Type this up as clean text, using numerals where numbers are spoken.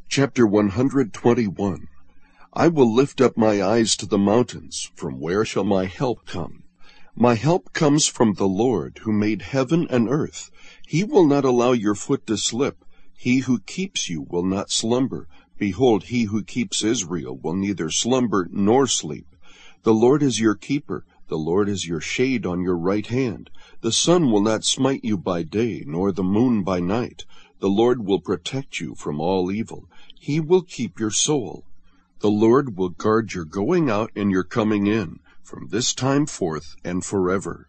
Chapter 121. I will lift up my eyes to the mountains. From where shall my help come? My help comes from the Lord, who made heaven and earth. He will not allow your foot to slip. He who keeps you will not slumber. Behold, he who keeps Israel will neither slumber nor sleep. The Lord is your keeper. The Lord is your shade on your right hand. The sun will not smite you by day, nor the moon by night. The Lord will protect you from all evil. He will keep your soul. The Lord will guard your going out and your coming in, from this time forth and forever.